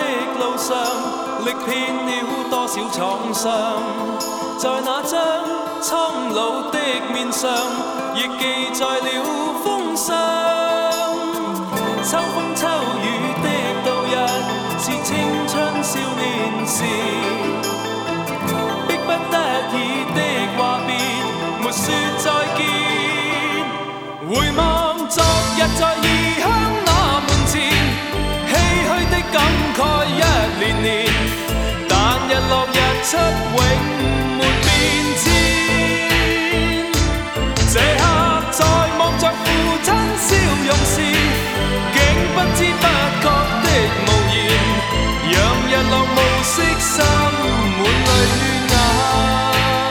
路上，历遍了多少創傷，在那張蒼老的面上，亦記載了風霜。秋風秋雨的度日，是青春少年時，迫不得已的話別，沒說再見。回望昨日在異鄉那門前，唏噓的感慨一年年，但日落日出永沒變遷。這刻在望着父親笑容時，竟不知不覺的無言，讓日落暮色滲滿淚眼。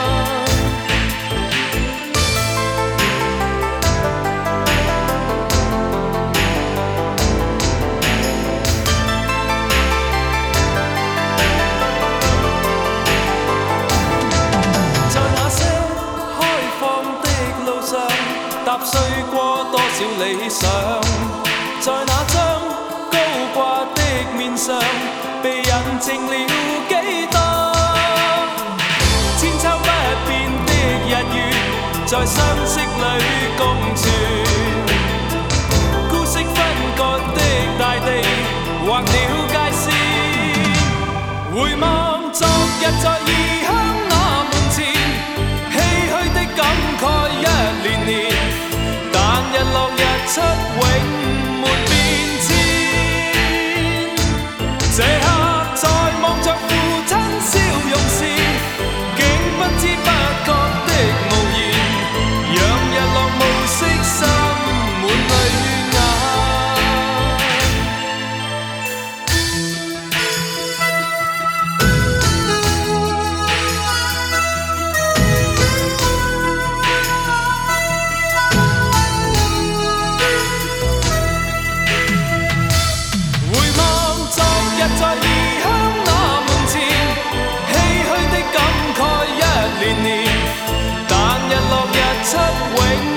踏碎過多少理想，在那張高掛的面上，被印證了幾多千秋不變的日月，在相識裏共存。孤色分割的大地，劃了界線。回望昨日在異鄉那門前，唏噓的感慨一年年，但日落日出永沒變遷。這刻在望着父親笑容時，竟不知不覺的無言，讓日落暮色滲滿淚眼。在異鄉那門前，唏噓的感慨一年年，但日落日出永